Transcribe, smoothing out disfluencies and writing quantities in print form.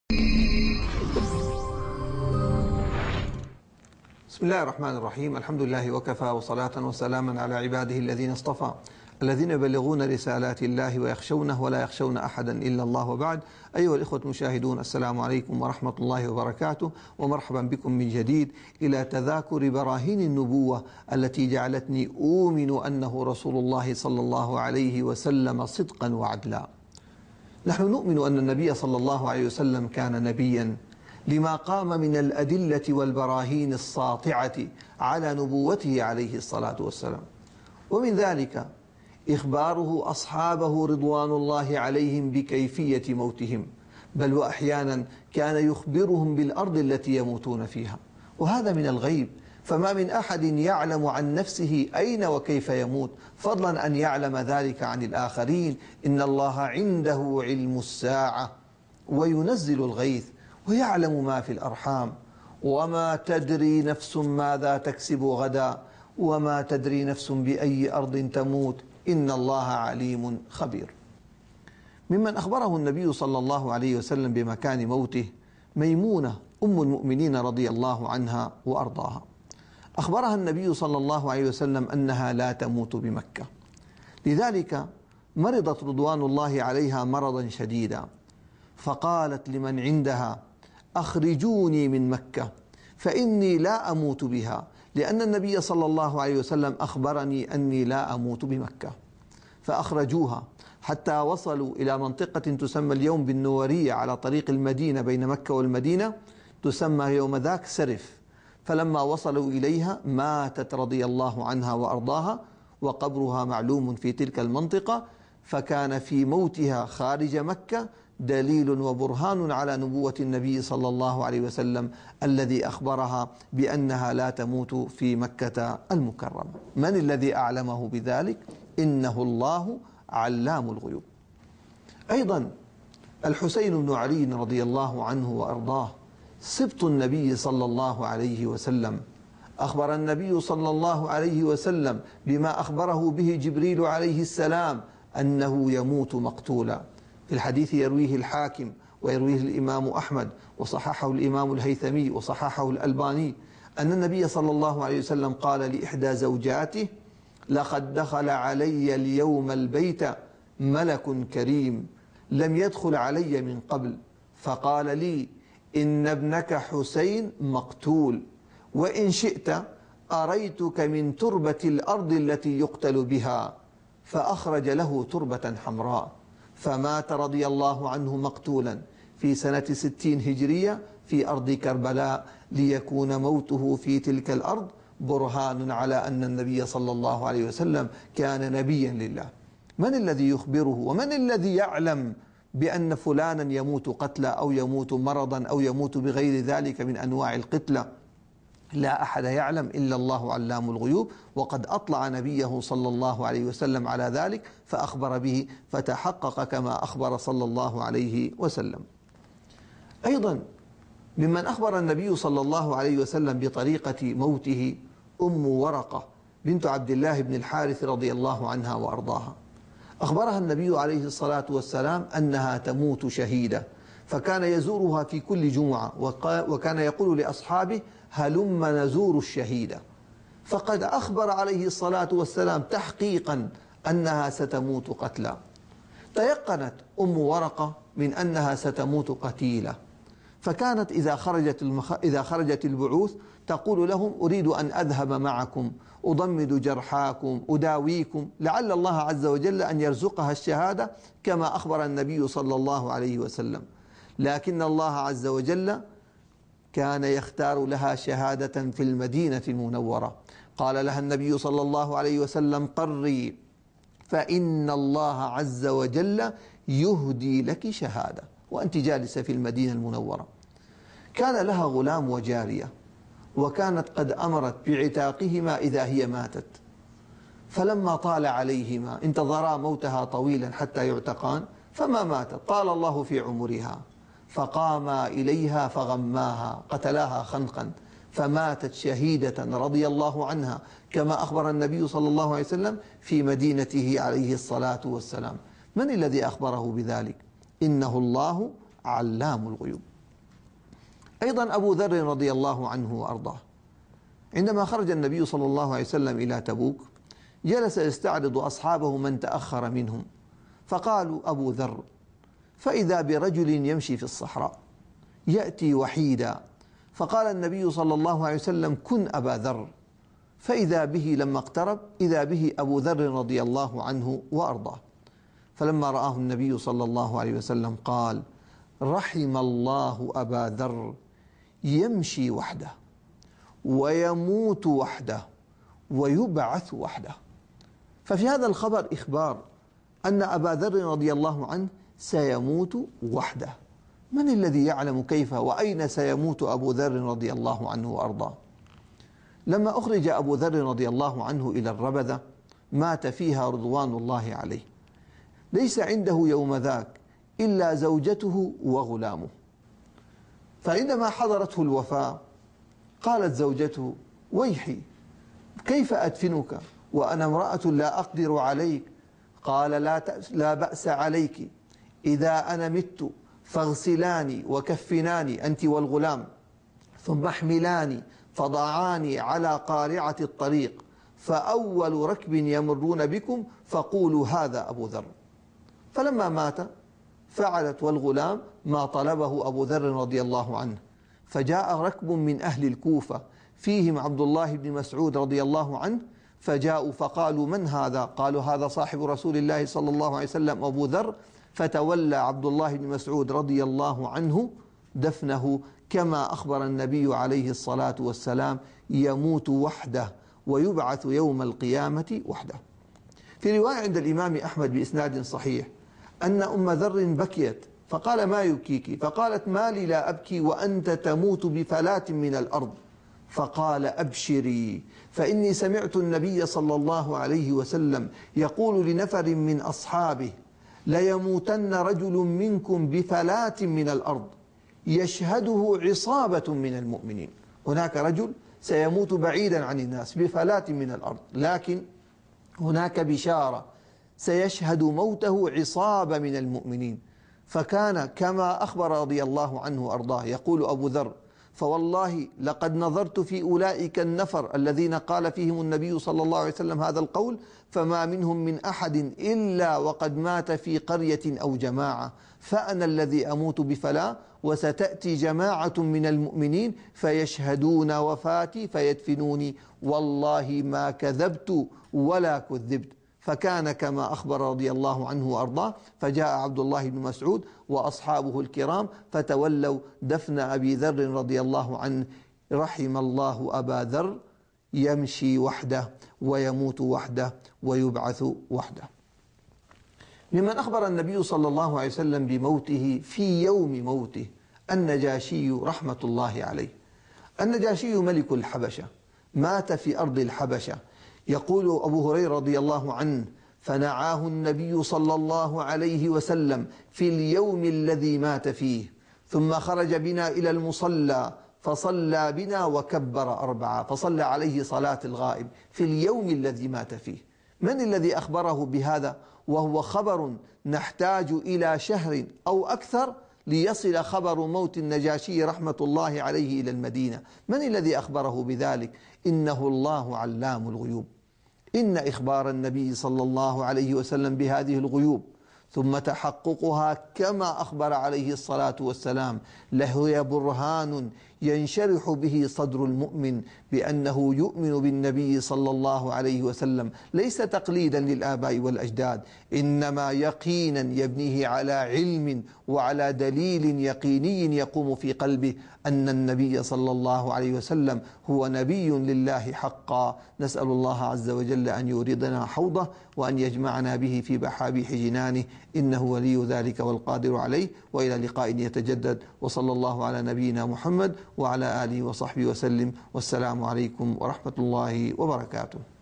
بسم الله الرحمن الرحيم. الحمد لله وكفى، وصلاة وسلاما على عباده الذين اصطفى، الذين يبلغون رسالات الله ويخشونه ولا يخشون أحدا إلا الله. وبعد، أيها الإخوة المشاهدون، السلام عليكم ورحمة الله وبركاته، ومرحبا بكم من جديد إلى تذاكر براهين النبوة التي جعلتني أؤمن أنه رسول الله صلى الله عليه وسلم صدقا وعدلا. نحن نؤمن أن النبي صلى الله عليه وسلم كان نبيا لما قام من الأدلة والبراهين الساطعة على نبوته عليه الصلاة والسلام، ومن ذلك إخباره أصحابه رضوان الله عليهم بكيفية موتهم، بل وأحيانا كان يخبرهم بالأرض التي يموتون فيها، وهذا من الغيب، فما من أحد يعلم عن نفسه أين وكيف يموت، فضلا أن يعلم ذلك عن الآخرين. إن الله عنده علم الساعة وينزل الغيث ويعلم ما في الأرحام، وما تدري نفس ماذا تكسب غدا، وما تدري نفس بأي أرض تموت، إن الله عليم خبير. ممن أخبره النبي صلى الله عليه وسلم بمكان موته ميمونة أم المؤمنين رضي الله عنها وأرضاها. أخبرها النبي صلى الله عليه وسلم أنها لا تموت بمكة، لذلك مرضت رضوان الله عليها مرضا شديدا، فقالت لمن عندها: أخرجوني من مكة فإني لا أموت بها، لأن النبي صلى الله عليه وسلم أخبرني أني لا أموت بمكة. فأخرجوها حتى وصلوا إلى منطقة تسمى اليوم بالنورية على طريق المدينة بين مكة والمدينة، تسمى يوم ذاك سرف. فلما وصلوا إليها ماتت رضي الله عنها وأرضاها، وقبرها معلوم في تلك المنطقة، فكان في موتها خارج مكة دليل وبرهان على نبوة النبي صلى الله عليه وسلم الذي أخبرها بأنها لا تموت في مكة المكرمة. من الذي أعلمه بذلك؟ إنه الله علام الغيوب. أيضا الحسين بن علي رضي الله عنه وأرضاه سبط النبي صلى الله عليه وسلم، أخبر النبي صلى الله عليه وسلم بما أخبره به جبريل عليه السلام أنه يموت مقتولا. في الحديث يرويه الحاكم ويرويه الإمام أحمد وصححه الإمام الهيثمي وصححه الألباني أن النبي صلى الله عليه وسلم قال لإحدى زوجاته: لقد دخل علي اليوم البيت ملك كريم لم يدخل علي من قبل، فقال لي: إن ابنك حسين مقتول، وإن شئت أريتك من تربة الأرض التي يقتل بها، فأخرج له تربة حمراء، فمات رضي الله عنه مقتولا في سنة 60 هجرية في أرض كربلاء، ليكون موته في تلك الأرض برهان على أن النبي صلى الله عليه وسلم كان نبيا لله. من الذي يخبره ومن الذي يعلم بأن فلانا يموت قتلى أو يموت مرضا أو يموت بغير ذلك من أنواع القتلى؟ لا أحد يعلم إلا الله علام الغيوب، وقد أطلع نبيه صلى الله عليه وسلم على ذلك فأخبر به، فتحقق كما أخبر صلى الله عليه وسلم. أيضا ممن أخبر النبي صلى الله عليه وسلم بطريقة موته أم ورقة بنت عبد الله بن الحارث رضي الله عنها وأرضاها. أخبرها النبي عليه الصلاة والسلام أنها تموت شهيدة، فكان يزورها في كل جمعة، وكان يقول لأصحابه: هلم نزور الشهيدة. فقد أخبر عليه الصلاة والسلام تحقيقا أنها ستموت قتلى. تيقنت أم ورقة من أنها ستموت قتيلة، فكانت إذا خرجت البعوث تقول لهم: أريد أن أذهب معكم أضمد جرحاكم أداويكم، لعل الله عز وجل أن يرزقها الشهادة كما أخبر النبي صلى الله عليه وسلم. لكن الله عز وجل كان يختار لها شهادة في المدينة المنورة. قال لها النبي صلى الله عليه وسلم: قري فإن الله عز وجل يهدي لك شهادة، وأنت جالسة في المدينة المنورة. كان لها غلام وجارية، وكانت قد أمرت بعتاقهما إذا هي ماتت، فلما طال عليهما انتظرا موتها طويلا حتى يعتقان، فما ماتت، طال الله في عمرها، فقاما إليها فغماها، قتلاها خنقا، فماتت شهيدة رضي الله عنها كما أخبر النبي صلى الله عليه وسلم في مدينته عليه الصلاة والسلام. من الذي أخبره بذلك؟ إنه الله علام الغيوب. أيضا أبو ذر رضي الله عنه وأرضاه، عندما خرج النبي صلى الله عليه وسلم إلى تبوك جلس يستعرض أصحابه من تأخر منهم، فقالوا أبو ذر، فإذا برجل يمشي في الصحراء يأتي وحيدا، فقال النبي صلى الله عليه وسلم كن أبا ذر، فإذا به لما اقترب إذا به أبو ذر رضي الله عنه وأرضاه، فلما رآه النبي صلى الله عليه وسلم قال رحم الله أبا ذر يمشي وحده ويموت وحده ويبعث وحده. ففي هذا الخبر إخبار أن أبا ذر رضي الله عنه سيموت وحده. من الذي يعلم كيف وأين سيموت أبو ذر رضي الله عنه وأرضاه؟ لما أخرج أبو ذر رضي الله عنه إلى الربذة مات فيها رضوان الله عليه، ليس عنده يوم ذاك إلا زوجته وغلامه، فعندما حضرته الوفاة قالت زوجته ويحي كيف أدفنك وأنا امرأة لا أقدر عليك؟ قال لا بأس عليك، إذا أنا مت فاغسلاني وكفناني أنت والغلام، ثم احملاني فضعاني على قارعة الطريق، فأول ركب يمرون بكم فقولوا هذا أبو ذر. فلما مات فعلت والغلام ما طلبه أبو ذر رضي الله عنه، فجاء ركب من أهل الكوفة فيهم عبد الله بن مسعود رضي الله عنه، فجاءوا فقالوا من هذا؟ قالوا هذا صاحب رسول الله صلى الله عليه وسلم أبو ذر، فتولى عبد الله بن مسعود رضي الله عنه دفنه كما أخبر النبي عليه الصلاة والسلام يموت وحده ويبعث يوم القيامة وحده. في رواية عند الإمام أحمد بإسناد صحيح أن أم ذر بكيت فقال ما يبكيك؟ فقالت ما لي لا أبكي وأنت تموت بفلاة من الأرض، فقال أبشري فإني سمعت النبي صلى الله عليه وسلم يقول لنفر من أصحابه ليموتن رجل منكم بفلاة من الأرض يشهده عصابة من المؤمنين. هناك رجل سيموت بعيدا عن الناس بفلاة من الأرض، لكن هناك بشارة سيشهد موته عصابة من المؤمنين. فكان كما أخبر رضي الله عنه وأرضاه. يقول أبو ذر فوالله لقد نظرت في أولئك النفر الذين قال فيهم النبي صلى الله عليه وسلم هذا القول، فما منهم من أحد إلا وقد مات في قرية أو جماعة، فأنا الذي أموت بفلاة وستأتي جماعة من المؤمنين فيشهدون وفاتي فيدفنوني، والله ما كذبت ولا كذبت. فكان كما أخبر رضي الله عنه وأرضاه، فجاء عبد الله بن مسعود وأصحابه الكرام فتولوا دفن أبي ذر رضي الله عنه. رحم الله أبا ذر يمشي وحده ويموت وحده ويبعث وحده. ممن أخبر النبي صلى الله عليه وسلم بموته في يوم موته النجاشي رحمة الله عليه. النجاشي ملك الحبشة مات في أرض الحبشة. يقول أبو هريرة رضي الله عنه فنعاه النبي صلى الله عليه وسلم في اليوم الذي مات فيه، ثم خرج بنا إلى المصلى فصلى بنا وكبر 4، فصلى عليه صلاة الغائب في اليوم الذي مات فيه. من الذي أخبره بهذا وهو خبر نحتاج إلى شهر أو أكثر ليصل خبر موت النجاشي رحمة الله عليه إلى المدينة؟ من الذي أخبره بذلك؟ إنه الله علام الغيوب. إن إخبار النبي صلى الله عليه وسلم بهذه الغيوب ثم تحققها كما أخبر عليه الصلاة والسلام لهي برهان ينشرح به صدر المؤمن بأنه يؤمن بالنبي صلى الله عليه وسلم، ليس تقليدا للآباء والأجداد، إنما يقينا يبنيه على علم وعلى دليل يقيني يقوم في قلبه أن النبي صلى الله عليه وسلم هو نبي لله حقا. نسأل الله عز وجل أن يوردنا حوضه وأن يجمعنا به في بحابيح جنانه، إنه ولي ذلك والقادر عليه. وإلى لقاء يتجدد، وصلى الله على نبينا محمد وعلى آله وصحبه وسلم، والسلام عليكم ورحمة الله وبركاته.